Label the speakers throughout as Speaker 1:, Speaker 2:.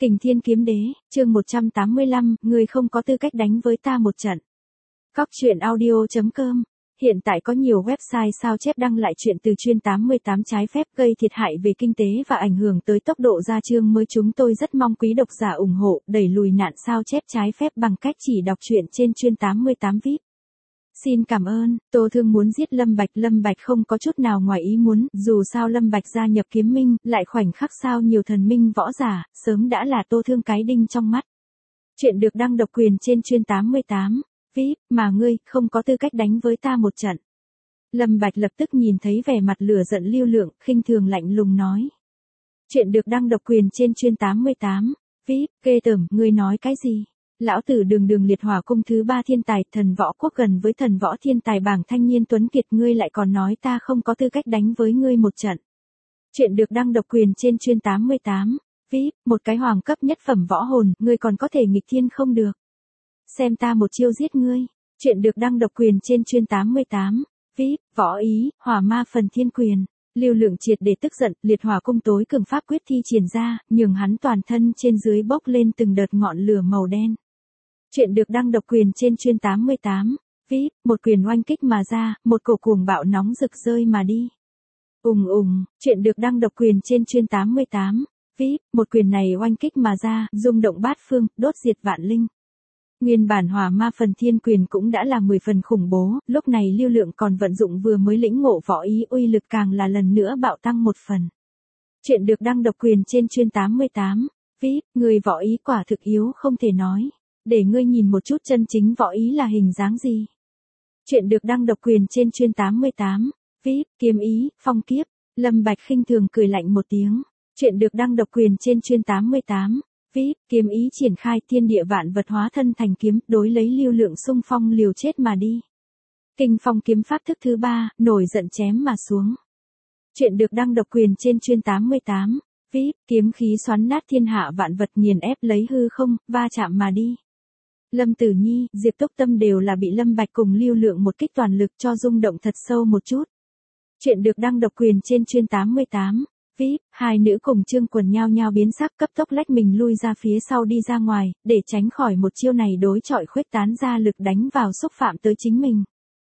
Speaker 1: Kình Thiên Kiếm Đế, chương 185, ngươi không có tư cách đánh với ta một trận. Góc truyện audio.com. Hiện tại có nhiều website sao chép đăng lại chuyện từ chuyên 88 trái phép gây thiệt hại về kinh tế và ảnh hưởng tới tốc độ ra chương mới. Chúng tôi rất mong quý độc giả ủng hộ, đẩy lùi nạn sao chép trái phép bằng cách chỉ đọc truyện trên chuyên 88 VIP. Xin cảm ơn. Tô Thương muốn giết Lâm Bạch không có chút nào ngoài ý muốn, dù sao Lâm Bạch gia nhập Kiếm Minh, lại khoảnh khắc sao nhiều thần minh võ giả, sớm đã là Tô Thương cái đinh trong mắt. Chuyện được đăng độc quyền trên chuyên 88 VIP, mà ngươi không có tư cách đánh với ta một trận. Lâm Bạch lập tức nhìn thấy vẻ mặt lửa giận Lưu Lượng, khinh thường lạnh lùng nói. Chuyện được đăng độc quyền trên chuyên 88 VIP, ghê tởm, ngươi nói cái gì? Lão tử đường liệt hỏa cung thứ 3 thiên tài, thần võ quốc gần với thần võ thiên tài bảng thanh niên tuấn kiệt, ngươi lại còn nói ta không có tư cách đánh với ngươi một trận. Chuyện được đăng độc quyền trên chuyên 88 VIP, một cái hoàng cấp nhất phẩm võ hồn, ngươi còn có thể nghịch thiên không được. Xem ta một chiêu giết ngươi. Chuyện được đăng độc quyền trên chuyên 88 VIP, võ ý, hỏa ma phần thiên quyền. Lưu Lượng triệt để tức giận, liệt hỏa cung tối cường pháp quyết thi triển ra, nhường hắn toàn thân trên dưới bốc lên từng đợt ngọn lửa màu đen. Chuyện được đăng độc quyền trên chuyên 88 VIP, một quyền oanh kích mà ra, một cổ cuồng bạo nóng rực rơi mà đi. Chuyện được đăng độc quyền trên chuyên 88 VIP, một quyền này oanh kích mà ra, rung động bát phương, đốt diệt vạn linh. Nguyên bản hỏa ma phần thiên quyền cũng đã là 10 phần khủng bố, lúc này Lưu Lượng còn vận dụng vừa mới lĩnh ngộ võ ý, uy lực càng là lần nữa bạo tăng một phần. Chuyện được đăng độc quyền trên chuyên 88 VIP, người võ ý quả thực yếu không thể nói. Để ngươi nhìn một chút chân chính võ ý là hình dáng gì. Chuyện được đăng độc quyền trên chuyên 88 VIP, kiếm ý, phong kiếp. Lâm Bạch khinh thường cười lạnh một tiếng. Chuyện được đăng độc quyền trên chuyên 88 VIP, kiếm ý triển khai, thiên địa vạn vật hóa thân thành kiếm, đối lấy Lưu Lượng xung phong liều chết mà đi. Kinh phong kiếm pháp thức thứ 3, nổi giận chém mà xuống. Chuyện được đăng độc quyền trên chuyên 88 VIP, kiếm khí xoắn nát thiên hạ vạn vật, nghiền ép lấy hư không, va chạm mà đi. Lâm Tử Nhi, Diệp Túc Tâm đều là bị Lâm Bạch cùng Lưu Lượng một kích toàn lực cho rung động thật sâu một chút. Chuyện được đăng độc quyền trên chuyên 88 VIP, hai nữ cùng Trương Quần nhao nhao biến sắc, cấp tốc lách mình lui ra phía sau đi ra ngoài, để tránh khỏi một chiêu này đối chọi khuếch tán ra lực đánh vào xúc phạm tới chính mình.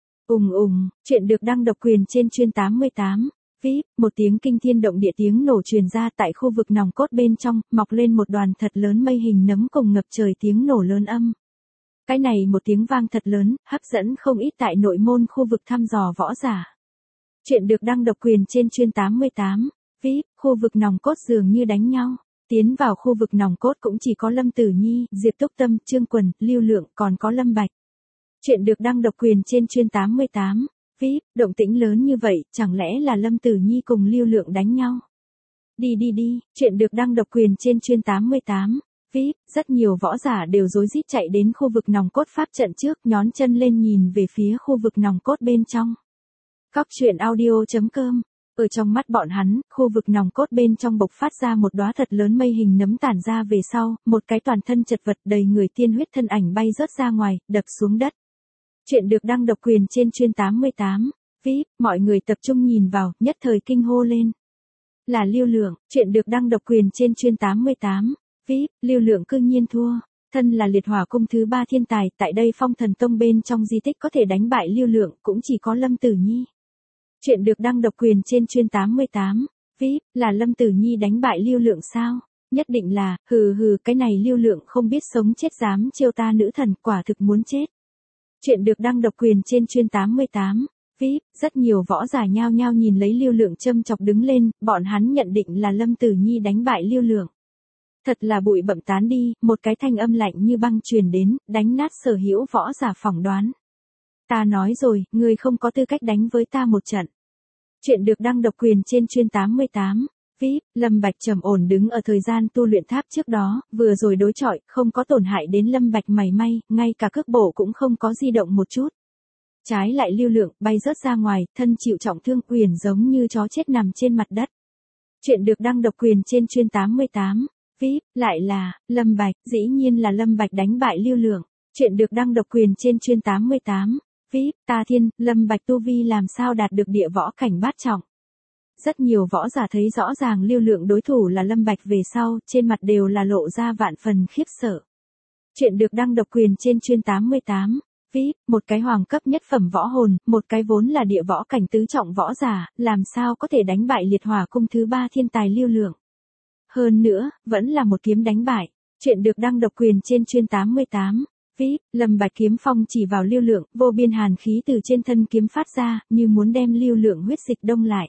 Speaker 1: Chuyện được đăng độc quyền trên chuyên 88 VIP, một tiếng kinh thiên động địa tiếng nổ truyền ra tại khu vực nòng cốt bên trong, mọc lên một đoàn thật lớn mây hình nấm cùng ngập trời tiếng nổ lớn âm. Cái này một tiếng vang thật lớn, hấp dẫn không ít tại nội môn khu vực thăm dò võ giả. Chuyện được đăng độc quyền trên chuyên 88 VIP, khu vực nòng cốt dường như đánh nhau. Tiến vào khu vực nòng cốt cũng chỉ có Lâm Tử Nhi, Diệp Túc Tâm, Trương Quần, Lưu Lượng, còn có Lâm Bạch. Chuyện được đăng độc quyền trên chuyên 88 VIP, động tĩnh lớn như vậy, chẳng lẽ là Lâm Tử Nhi cùng Lưu Lượng đánh nhau? Đi. Chuyện được đăng độc quyền trên chuyên 88 VIP, rất nhiều võ giả đều rối rít chạy đến khu vực nòng cốt pháp trận trước, nhón chân lên nhìn về phía khu vực nòng cốt bên trong. Góc truyện audio.com. Ở trong mắt bọn hắn, khu vực nòng cốt bên trong bộc phát ra một đóa thật lớn mây hình nấm, tản ra về sau, một cái toàn thân chật vật đầy người tiên huyết thân ảnh bay rớt ra ngoài, đập xuống đất. Chuyện được đăng độc quyền trên chuyên 88 VIP, mọi người tập trung nhìn vào, nhất thời kinh hô lên. Là Lưu Lượng. Chuyện được đăng độc quyền trên chuyên 88 VIP, Lưu Lượng cư nhiên thua. Thân là liệt hỏa cung thứ 3 thiên tài, tại đây Phong Thần Tông bên trong di tích có thể đánh bại Lưu Lượng cũng chỉ có Lâm Tử Nhi. Chuyện được đăng độc quyền trên chuyên 88 VIP, là Lâm Tử Nhi đánh bại Lưu Lượng sao? Nhất định là, cái này Lưu Lượng không biết sống chết dám chiêu ta nữ thần, quả thực muốn chết. Chuyện được đăng độc quyền trên chuyên 88 VIP, rất nhiều võ giả nhao nhao nhìn lấy Lưu Lượng châm chọc đứng lên, bọn hắn nhận định là Lâm Tử Nhi đánh bại Lưu Lượng. Thật là bụi bặm tán đi, một cái thanh âm lạnh như băng truyền đến, đánh nát sở hữu võ giả phỏng đoán. Ta nói rồi, ngươi không có tư cách đánh với ta một trận. Chuyện được đăng độc quyền trên chuyên 88 VIP, Lâm Bạch trầm ổn đứng ở thời gian tu luyện tháp trước đó, vừa rồi đối chọi, không có tổn hại đến Lâm Bạch mảy may, ngay cả cước bộ cũng không có di động một chút. Trái lại Lưu Lượng bay rớt ra ngoài, thân chịu trọng thương, quyền giống như chó chết nằm trên mặt đất. Chuyện được đăng độc quyền trên chuyên 88 VIP, lại là Lâm Bạch, dĩ nhiên là Lâm Bạch đánh bại Lưu Lượng. Chuyện được đăng độc quyền trên chuyên 88 VIP, ta thiên, Lâm Bạch tu vi làm sao đạt được địa võ cảnh bát trọng. Rất nhiều võ giả thấy rõ ràng Lưu Lượng đối thủ là Lâm Bạch về sau, trên mặt đều là lộ ra vạn phần khiếp sợ. Chuyện được đăng độc quyền trên chuyên 88. VIP, một cái hoàng cấp nhất phẩm võ hồn, một cái vốn là địa võ cảnh tứ trọng võ giả, làm sao có thể đánh bại liệt hỏa cung thứ 3 thiên tài Lưu Lượng. Hơn nữa, vẫn là một kiếm đánh bại. Chuyện được đăng độc quyền trên chuyên 88. VIP, Lâm Bạch kiếm phong chỉ vào Lưu Lượng, vô biên hàn khí từ trên thân kiếm phát ra, như muốn đem Lưu Lượng huyết dịch đông lại.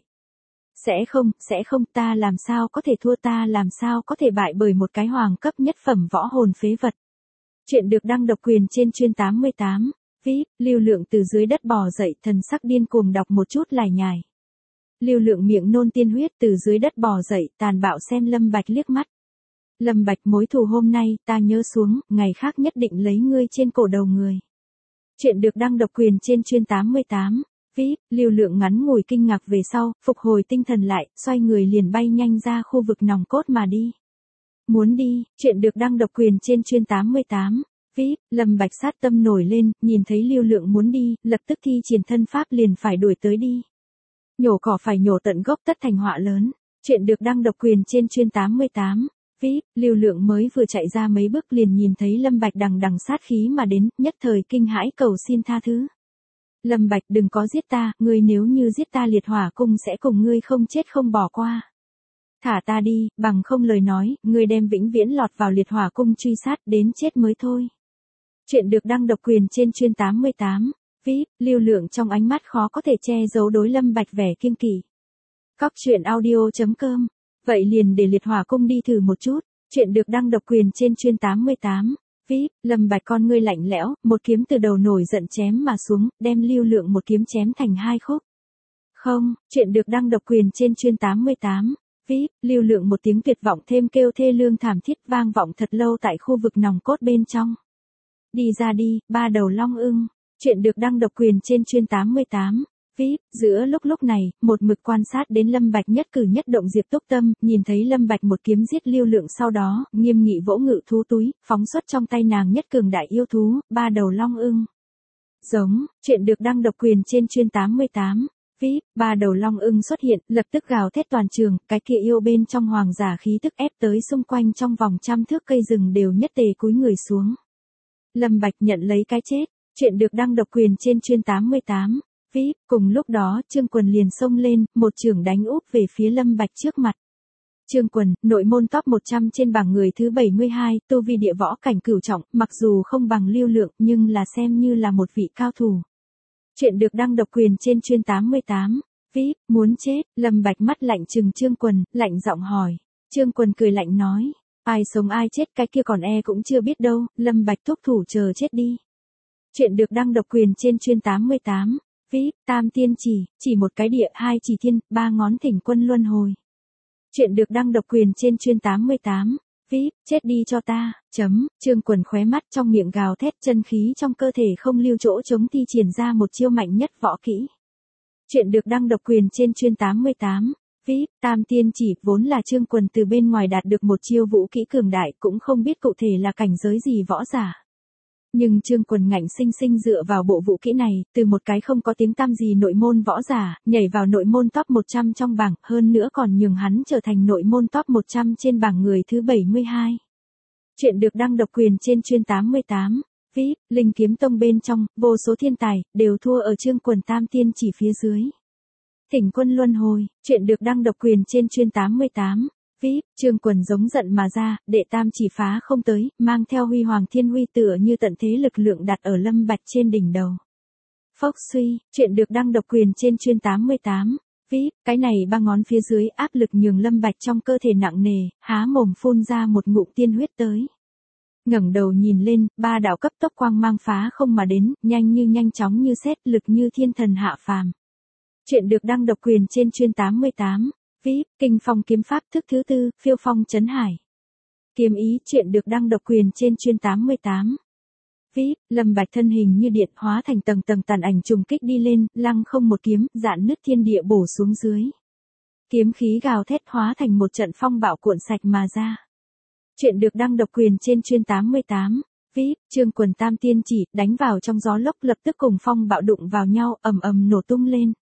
Speaker 1: Sẽ không, ta làm sao có thể thua, ta làm sao có thể bại bởi một cái hoàng cấp nhất phẩm võ hồn phế vật. Chuyện được đăng độc quyền trên chuyên 88. VIP, Lưu Lượng từ dưới đất bò dậy, thần sắc điên cuồng đọc một chút lải nhải. Lưu Lượng miệng nôn tiên huyết từ dưới đất bò dậy, tàn bạo xem Lâm Bạch liếc mắt. Lâm Bạch, mối thù hôm nay, ta nhớ xuống, ngày khác nhất định lấy ngươi trên cổ đầu người. Chuyện được đăng độc quyền trên chuyên 88. VIP, Lưu Lượng ngắn ngủi kinh ngạc về sau, phục hồi tinh thần lại, xoay người liền bay nhanh ra khu vực nòng cốt mà đi. Muốn đi, chuyện được đăng độc quyền trên chuyên 88. VIP, Lâm Bạch sát tâm nổi lên, nhìn thấy Lưu Lượng muốn đi, lập tức thi triển thân pháp liền phải đuổi tới đi. Nhổ cỏ phải nhổ tận gốc tất thành họa lớn. Chuyện được đăng độc quyền trên chuyên 88. VIP, Lưu Lượng mới vừa chạy ra mấy bước liền nhìn thấy Lâm Bạch đằng đằng sát khí mà đến, nhất thời kinh hãi cầu xin tha thứ. Lâm Bạch, đừng có giết ta, ngươi nếu như giết ta liệt hỏa cung sẽ cùng ngươi không chết không bỏ qua. Thả ta đi, bằng không lời nói, ngươi đem vĩnh viễn lọt vào liệt hỏa cung truy sát đến chết mới thôi. Chuyện được đăng độc quyền trên chuyên 88. VIP, Lưu Lượng trong ánh mắt khó có thể che giấu đối Lâm Bạch vẻ kiêng kỵ. Cóc truyện audio.com. Vậy liền để liệt hỏa cung đi thử một chút. Chuyện được đăng độc quyền trên chuyên 88. VIP, Lâm Bạch con ngươi lạnh lẽo, một kiếm từ đầu nổi giận chém mà xuống, đem Lưu Lượng một kiếm chém thành hai khúc. Không, chuyện được đăng độc quyền trên chuyên 88. VIP, Lưu Lượng một tiếng tuyệt vọng thêm kêu thê lương thảm thiết vang vọng thật lâu tại khu vực nòng cốt bên trong. Đi ra đi, ba đầu long ưng. Chuyện được đăng độc quyền trên chuyên 88. VIP, giữa lúc này, một mực quan sát đến Lâm Bạch nhất cử nhất động Diệp Túc Tâm, nhìn thấy Lâm Bạch một kiếm giết Lưu Lượng sau đó, nghiêm nghị vỗ ngự thú túi, phóng xuất trong tay nàng nhất cường đại yêu thú, ba đầu long ưng. Giống, chuyện được đăng độc quyền trên chuyên 88. VIP, ba đầu long ưng xuất hiện, lập tức gào thét toàn trường, cái kia yêu bên trong hoàng giả khí tức ép tới xung quanh trong vòng trăm thước cây rừng đều nhất tề cúi người xuống. Lâm Bạch nhận lấy cái chết. Chuyện được đăng độc quyền trên chuyên 88. VIP, cùng lúc đó, Trương Quần liền xông lên, một chưởng đánh úp về phía Lâm Bạch trước mặt. Trương Quần, nội môn top 100 trên bảng người thứ 72, tu vi địa võ cảnh cửu trọng, mặc dù không bằng Lưu Lượng, nhưng là xem như là một vị cao thủ. Chuyện được đăng độc quyền trên chuyên 88. VIP, muốn chết, Lâm Bạch mắt lạnh trừng Trương Quần, lạnh giọng hỏi. Trương Quần cười lạnh nói, ai sống ai chết cái kia còn cũng chưa biết đâu, Lâm Bạch thúc thủ chờ chết đi. Chuyện được đăng độc quyền trên chuyên 88. VIP, tam tiên chỉ một cái địa, hai chỉ thiên, ba ngón thỉnh quân luân hồi. Chuyện được đăng độc quyền trên chuyên 88. VIP, chết đi cho ta, Trương Quần khóe mắt trong miệng gào thét, chân khí trong cơ thể không lưu chỗ chống thi triển ra một chiêu mạnh nhất võ kỹ. Chuyện được đăng độc quyền trên chuyên 88. VIP, tam tiên chỉ vốn là Trương Quần từ bên ngoài đạt được một chiêu vũ kỹ cường đại, cũng không biết cụ thể là cảnh giới gì võ giả. Nhưng Trương Quần ngạnh sinh sinh dựa vào bộ vũ kỹ này, từ một cái không có tiếng tăm gì nội môn võ giả, nhảy vào nội môn top 100 trong bảng, hơn nữa còn nhường hắn trở thành nội môn top 100 trên bảng người thứ 72. Chuyện được đăng độc quyền trên chuyên 88. VIP, Linh Kiếm Tông bên trong, vô số thiên tài, đều thua ở Trương Quần tam tiên chỉ phía dưới. Thỉnh quân luân hồi, chuyện được đăng độc quyền trên chuyên 88. VIP, Trương Quần giống giận mà ra, đệ tam chỉ phá không tới, mang theo huy hoàng thiên huy tựa như tận thế lực lượng đặt ở Lâm Bạch trên đỉnh đầu. Phốc suy, chuyện được đăng độc quyền trên chuyên 88. VIP, cái này ba ngón phía dưới áp lực nhường Lâm Bạch trong cơ thể nặng nề, há mồm phun ra một ngụm tiên huyết tới. Ngẩng đầu nhìn lên, ba đạo cấp tốc quang mang phá không mà đến, nhanh chóng như sét, lực như thiên thần hạ phàm. Chuyện được đăng độc quyền trên chuyên 88. VIP, Kinh Phong kiếm pháp thức thứ 4, phiêu phong chấn hải. Kiếm ý, chuyện được đăng độc quyền trên chuyên 88. VIP, Lâm Bạch thân hình như điện hóa thành tầng tàn ảnh trùng kích đi lên, lăng không một kiếm, dạn nứt thiên địa bổ xuống dưới. Kiếm khí gào thét hóa thành một trận phong bạo cuộn sạch mà ra. Chuyện được đăng độc quyền trên chuyên 88. VIP, Trương Quần tam tiên chỉ, đánh vào trong gió lốc lập tức cùng phong bạo đụng vào nhau, ầm ầm nổ tung lên.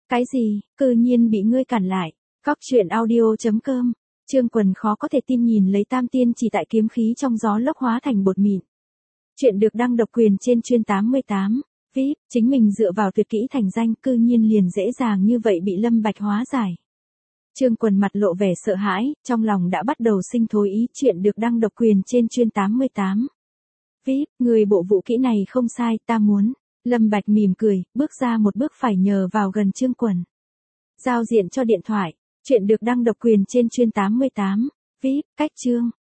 Speaker 1: Cái gì, cư nhiên bị ngươi cản lại. Cóc truyện audio.com. Trương Quần khó có thể tin nhìn lấy tam tiên chỉ tại kiếm khí trong gió lốc hóa thành bột mịn. Chuyện được đăng độc quyền trên chuyên 88. VIP, chính mình dựa vào tuyệt kỹ thành danh cư nhiên liền dễ dàng như vậy bị Lâm Bạch hóa giải. Trương Quần mặt lộ vẻ sợ hãi, trong lòng đã bắt đầu sinh thối ý. Chuyện được đăng độc quyền trên chuyên 88. VIP, người bộ vũ kỹ này không sai, ta muốn. Lâm Bạch mỉm cười, bước ra một bước phải nhờ vào gần Trương Quần. Giao diện cho điện thoại. Chuyện được đăng độc quyền trên chuyên 88. VIP, cách chương.